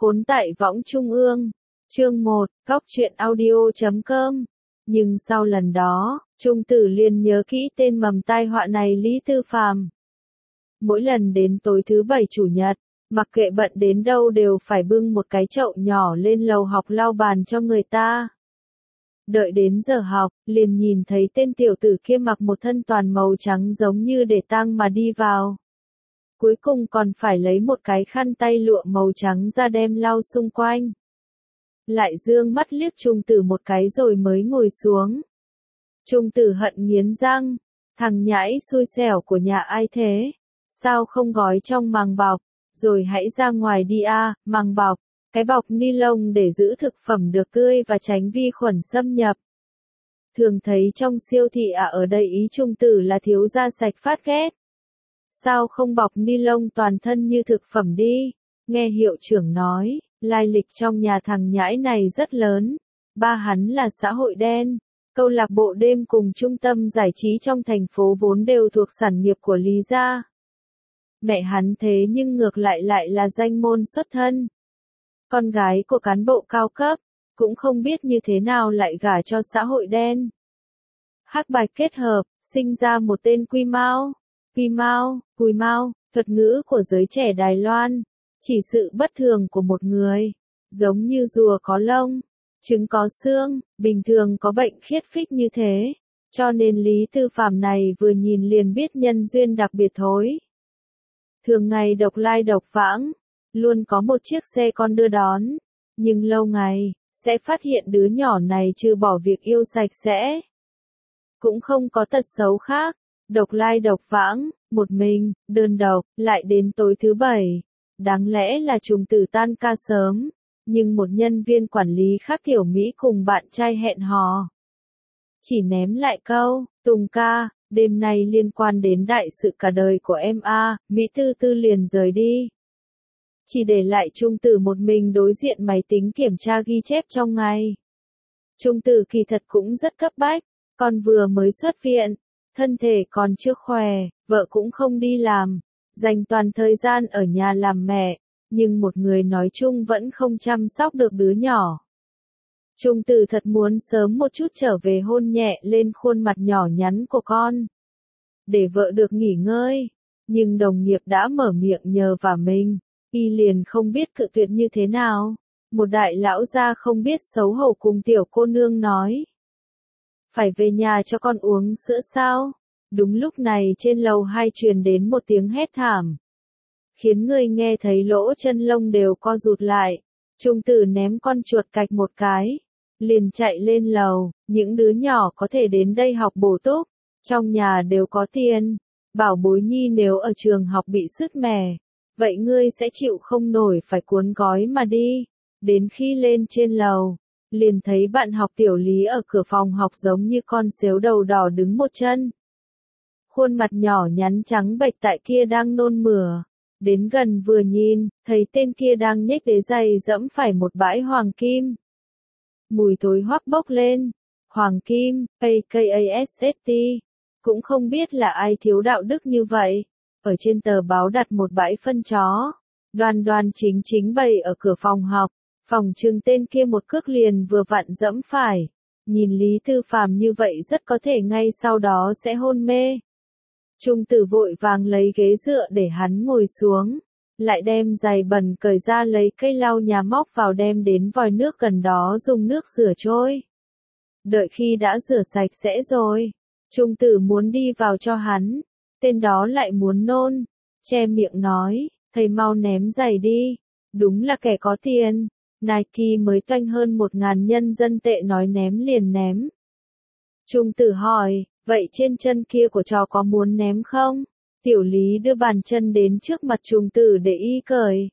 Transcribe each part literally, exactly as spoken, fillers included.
Khốn tại võng trung ương. Chương một, Góc truyện audio chấm com. Nhưng sau lần đó, Trung Tử liền nhớ kỹ tên mầm tai họa này Lý Tư Phàm. Mỗi lần đến tối thứ bảy chủ nhật, mặc kệ bận đến đâu đều phải bưng một cái chậu nhỏ lên lầu học lau bàn cho người ta. Đợi đến giờ học, liền nhìn thấy tên tiểu tử kia mặc một thân toàn màu trắng giống như để tang mà đi vào. Cuối cùng còn phải lấy một cái khăn tay lụa màu trắng ra đem lau xung quanh. Lại dương mắt liếc Trung Tử một cái rồi mới ngồi xuống. Trung Tử hận nghiến răng, thằng nhãi xui xẻo của nhà ai thế? Sao không gói trong màng bọc, rồi hãy ra ngoài đi a, à, màng bọc, cái bọc ni lông để giữ thực phẩm được tươi và tránh vi khuẩn xâm nhập. Thường thấy trong siêu thị à ở đây ý Trung Tử là thiếu gia sạch phát ghét. Sao không bọc ni lông toàn thân như thực phẩm đi? Nghe hiệu trưởng nói, lai lịch trong nhà thằng nhãi này rất lớn. Ba hắn là xã hội đen. Câu lạc bộ đêm cùng trung tâm giải trí trong thành phố vốn đều thuộc sản nghiệp của Lý gia. Mẹ hắn thế nhưng ngược lại lại là danh môn xuất thân. Con gái của cán bộ cao cấp, cũng không biết như thế nào lại gả cho xã hội đen. Hắc bạch kết hợp, sinh ra một tên Quy Mao. Quy Mao, Cùi Mao, thuật ngữ của giới trẻ Đài Loan, chỉ sự bất thường của một người, giống như rùa có lông, trứng có xương, bình thường có bệnh khiết phích như thế, cho nên Lý Tư Phàm này vừa nhìn liền biết nhân duyên đặc biệt thối. Thường ngày độc lai độc vãng, luôn có một chiếc xe con đưa đón, nhưng lâu ngày, sẽ phát hiện đứa nhỏ này trừ bỏ việc yêu sạch sẽ, cũng không có tật xấu khác. Độc lai độc vãng, một mình, đơn độc, lại đến tối thứ bảy. Đáng lẽ là Trung Tử tan ca sớm, nhưng một nhân viên quản lý khác Tiểu Mỹ cùng bạn trai hẹn hò. Chỉ ném lại câu, Tùng ca, đêm nay liên quan đến đại sự cả đời của em a, Mỹ Tư Tư liền rời đi. Chỉ để lại Trung Tử một mình đối diện máy tính kiểm tra ghi chép trong ngày. Trung Tử kỳ thật cũng rất cấp bách, con vừa mới xuất viện. Thân thể còn chưa khỏe, vợ cũng không đi làm, dành toàn thời gian ở nhà làm mẹ, nhưng một người nói chung vẫn không chăm sóc được đứa nhỏ. Trung Tử thật muốn sớm một chút trở về hôn nhẹ lên khuôn mặt nhỏ nhắn của con, để vợ được nghỉ ngơi, nhưng đồng nghiệp đã mở miệng nhờ vả mình, y liền không biết cự tuyệt như thế nào. Một đại lão gia không biết xấu hổ cùng tiểu cô nương nói. Phải về nhà cho con uống sữa sao? Đúng lúc này trên lầu hai truyền đến một tiếng hét thảm, khiến người nghe thấy lỗ chân lông đều co rụt lại. Trung Tử ném con chuột cạch một cái, liền chạy lên lầu. Những đứa nhỏ có thể đến đây học bổ túc, trong nhà đều có tiền. Bảo bối nhi nếu ở trường học bị sứt mẻ, vậy ngươi sẽ chịu không nổi phải cuốn gói mà đi. Đến khi lên trên lầu, liền thấy bạn học Tiểu Lý ở cửa phòng học giống như con sếu đầu đỏ đứng một chân. Khuôn mặt nhỏ nhắn trắng bệch tại kia đang nôn mửa. Đến gần vừa nhìn, thấy tên kia đang nhếch đế giày dẫm phải một bãi hoàng kim. Mùi thối hoắc bốc lên. Hoàng kim, a ca ét ét tê. Cũng không biết là ai thiếu đạo đức như vậy. Ở trên tờ báo đặt một bãi phân chó. Đoan đoan chính chính bày ở cửa phòng học. Phòng trừng tên kia một cước liền vừa vặn dẫm phải. Nhìn Lý Tư Phàm như vậy rất có thể ngay sau đó sẽ hôn mê. Trung Tử vội vàng lấy ghế dựa để hắn ngồi xuống. Lại đem giày bẩn cởi ra lấy cây lau nhà móc vào đem đến vòi nước gần đó dùng nước rửa trôi. Đợi khi đã rửa sạch sẽ rồi, Trung Tử muốn đi vào cho hắn. Tên đó lại muốn nôn. Che miệng nói, thầy mau ném giày đi. Đúng là kẻ có tiền. Nike mới toanh hơn một ngàn nhân dân tệ nói ném liền ném. Trung Tử hỏi, vậy trên chân kia của trò có muốn ném không? Tiểu Lý đưa bàn chân đến trước mặt Trung Tử để y cởi.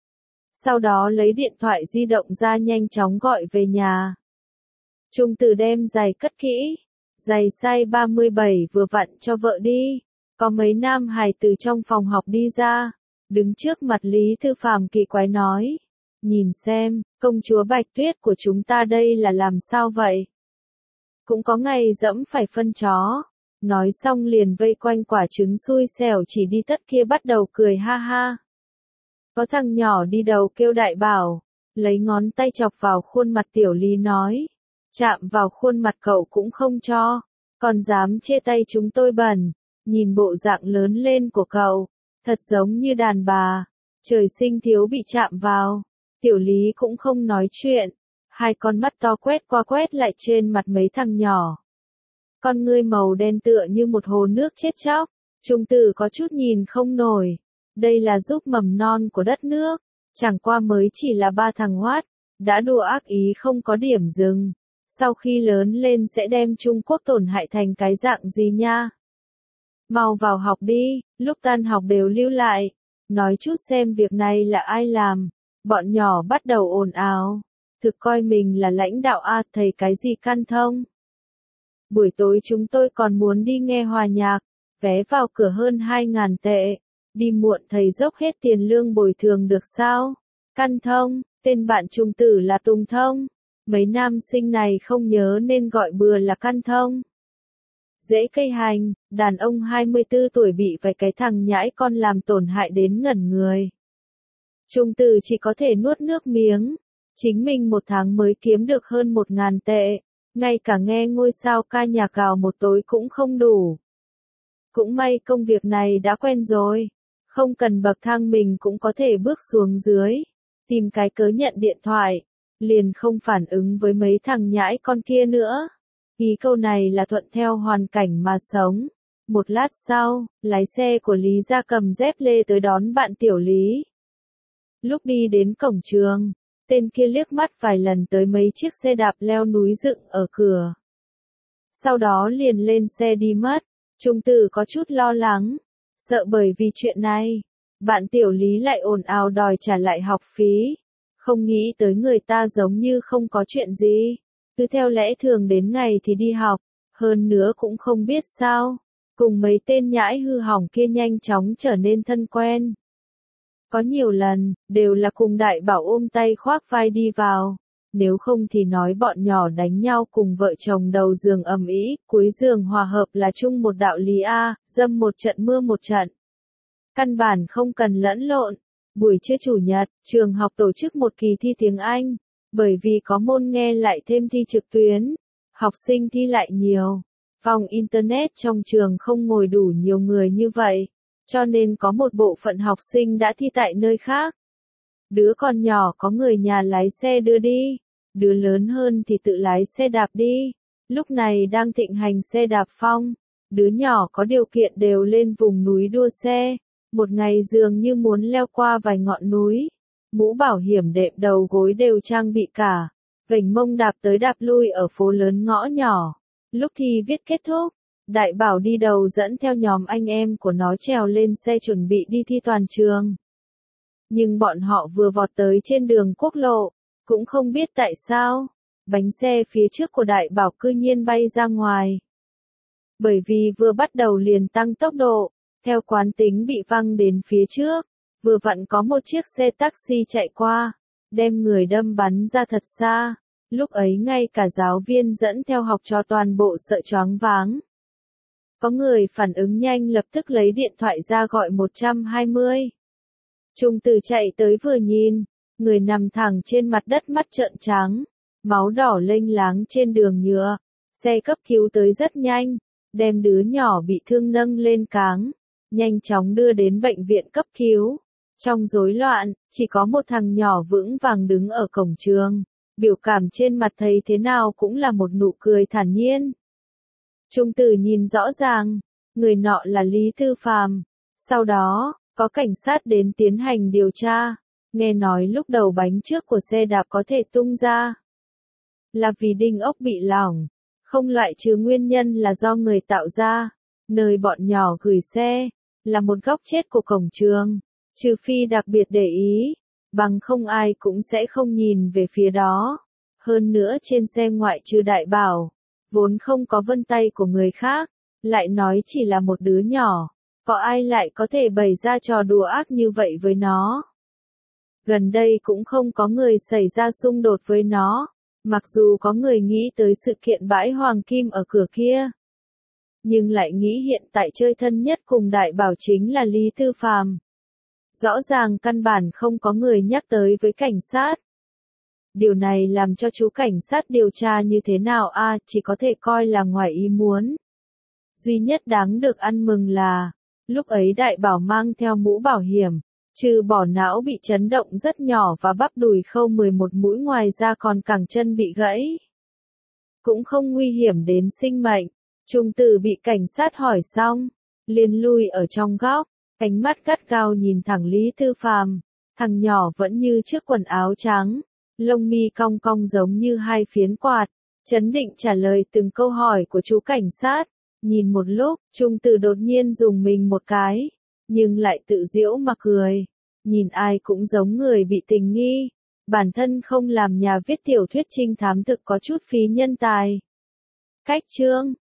Sau đó lấy điện thoại di động ra nhanh chóng gọi về nhà. Trung Tử đem giày cất kỹ. Giày size ba mươi bảy vừa vặn cho vợ đi. Có mấy nam hài từ trong phòng học đi ra. Đứng trước mặt Lý Tư Phàm kỳ quái nói. Nhìn xem, công chúa Bạch Tuyết của chúng ta đây là làm sao vậy? Cũng có ngày dẫm phải phân chó. Nói xong liền vây quanh quả trứng xui xẻo chỉ đi tất kia bắt đầu cười ha ha. Có thằng nhỏ đi đầu kêu Đại Bảo, lấy ngón tay chọc vào khuôn mặt Tiểu Lý nói. Chạm vào khuôn mặt cậu cũng không cho, còn dám chê tay chúng tôi bẩn, nhìn bộ dạng lớn lên của cậu, thật giống như đàn bà, trời sinh thiếu bị chạm vào. Tiểu Lý cũng không nói chuyện, hai con mắt to quét qua quét lại trên mặt mấy thằng nhỏ. Con ngươi màu đen tựa như một hồ nước chết chóc, Trung Tử có chút nhìn không nổi. Đây là giúp mầm non của đất nước, chẳng qua mới chỉ là ba thằng hoát, đã đùa ác ý không có điểm dừng. Sau khi lớn lên sẽ đem Trung Quốc tổn hại thành cái dạng gì nha? Mau vào học đi, lúc tan học đều lưu lại, nói chút xem việc này là ai làm. Bọn nhỏ bắt đầu ồn ào, thực coi mình là lãnh đạo a, thầy cái gì căn thông. Buổi tối chúng tôi còn muốn đi nghe hòa nhạc, vé vào cửa hơn hai ngàn tệ, đi muộn thầy dốc hết tiền lương bồi thường được sao? Căn thông, tên bạn Trung Tử là Tùng Thông, mấy nam sinh này không nhớ nên gọi bừa là Căn Thông. Dễ cây hành, đàn ông hai mươi tư tuổi bị vài cái thằng nhãi con làm tổn hại đến ngẩn người. Trung Tử chỉ có thể nuốt nước miếng, chính mình một tháng mới kiếm được hơn một ngàn tệ, ngay cả nghe ngôi sao ca nhạc gào một tối cũng không đủ. Cũng may công việc này đã quen rồi, không cần bậc thang mình cũng có thể bước xuống dưới, tìm cái cớ nhận điện thoại, liền không phản ứng với mấy thằng nhãi con kia nữa. Ý câu này là thuận theo hoàn cảnh mà sống. Một lát sau, lái xe của Lý Gia cầm dép lê tới đón bạn Tiểu Lý. Lúc đi đến cổng trường, tên kia liếc mắt vài lần tới mấy chiếc xe đạp leo núi dựng ở cửa. Sau đó liền lên xe đi mất. Trung Tử có chút lo lắng, sợ bởi vì chuyện này, bạn Tiểu Lý lại ồn ào đòi trả lại học phí. Không nghĩ tới người ta giống như không có chuyện gì, cứ theo lẽ thường đến ngày thì đi học, hơn nữa cũng không biết sao, cùng mấy tên nhãi hư hỏng kia nhanh chóng trở nên thân quen. Có nhiều lần, đều là cùng Đại Bảo ôm tay khoác vai đi vào, nếu không thì nói bọn nhỏ đánh nhau cùng vợ chồng đầu giường ầm ĩ, cuối giường hòa hợp là chung một đạo lý a, dâm một trận mưa một trận. Căn bản không cần lẫn lộn. Buổi trưa chủ nhật, trường học tổ chức một kỳ thi tiếng Anh, bởi vì có môn nghe lại thêm thi trực tuyến, học sinh thi lại nhiều. Phòng Internet trong trường không ngồi đủ nhiều người như vậy, cho nên có một bộ phận học sinh đã thi tại nơi khác. Đứa còn nhỏ có người nhà lái xe đưa đi, đứa lớn hơn thì tự lái xe đạp đi. Lúc này đang thịnh hành xe đạp phong, đứa nhỏ có điều kiện đều lên vùng núi đua xe. Một ngày dường như muốn leo qua vài ngọn núi, mũ bảo hiểm đệm đầu gối đều trang bị cả, vểnh mông đạp tới đạp lui ở phố lớn ngõ nhỏ. Lúc thi viết kết thúc, Đại Bảo đi đầu dẫn theo nhóm anh em của nó trèo lên xe chuẩn bị đi thi toàn trường. Nhưng bọn họ vừa vọt tới trên đường quốc lộ, cũng không biết tại sao, bánh xe phía trước của Đại Bảo cư nhiên bay ra ngoài. Bởi vì vừa bắt đầu liền tăng tốc độ, theo quán tính bị văng đến phía trước, vừa vặn có một chiếc xe taxi chạy qua, đem người đâm bắn ra thật xa. Lúc ấy ngay cả giáo viên dẫn theo học trò toàn bộ sợ choáng váng. Có người phản ứng nhanh lập tức lấy điện thoại ra gọi một hai không. Trung Tử chạy tới vừa nhìn, người nằm thẳng trên mặt đất mắt trợn trắng, máu đỏ lênh láng trên đường nhựa. Xe cấp cứu tới rất nhanh, đem đứa nhỏ bị thương nâng lên cáng, nhanh chóng đưa đến bệnh viện cấp cứu. Trong rối loạn, chỉ có một thằng nhỏ vững vàng đứng ở cổng trường, biểu cảm trên mặt thấy thế nào cũng là một nụ cười thản nhiên. Trung Tử nhìn rõ ràng, người nọ là Lý Tư Phàm. Sau đó, có cảnh sát đến tiến hành điều tra, nghe nói lúc đầu bánh trước của xe đạp có thể tung ra, là vì đinh ốc bị lỏng, không loại trừ nguyên nhân là do người tạo ra. Nơi bọn nhỏ gửi xe, là một góc chết của cổng trường, trừ phi đặc biệt để ý, bằng không ai cũng sẽ không nhìn về phía đó. Hơn nữa trên xe ngoại trừ Đại Bảo, vốn không có vân tay của người khác, lại nói chỉ là một đứa nhỏ, có ai lại có thể bày ra trò đùa ác như vậy với nó. Gần đây cũng không có người xảy ra xung đột với nó, mặc dù có người nghĩ tới sự kiện bãi hoàng kim ở cửa kia, nhưng lại nghĩ hiện tại chơi thân nhất cùng Đại Bảo chính là Lý Tư Phàm. Rõ ràng căn bản không có người nhắc tới với cảnh sát. Điều này làm cho chú cảnh sát điều tra như thế nào a, à, chỉ có thể coi là ngoài ý muốn. Duy nhất đáng được ăn mừng là, lúc ấy Đại Bảo mang theo mũ bảo hiểm, trừ bỏ não bị chấn động rất nhỏ và bắp đùi khâu mười một mũi, ngoài ra còn cẳng chân bị gãy. Cũng không nguy hiểm đến sinh mệnh. Trung Tử bị cảnh sát hỏi xong, liền lui ở trong góc, ánh mắt gắt gao nhìn thẳng Lý Tư Phàm. Thằng nhỏ vẫn như chiếc quần áo trắng, lông mi cong cong giống như hai phiến quạt, chấn định trả lời từng câu hỏi của chú cảnh sát. Nhìn một lúc, Trung Tử đột nhiên dùng mình một cái, nhưng lại tự giễu mà cười. Nhìn ai cũng giống người bị tình nghi. Bản thân không làm nhà viết tiểu thuyết trinh thám thực có chút phí nhân tài. Cách chương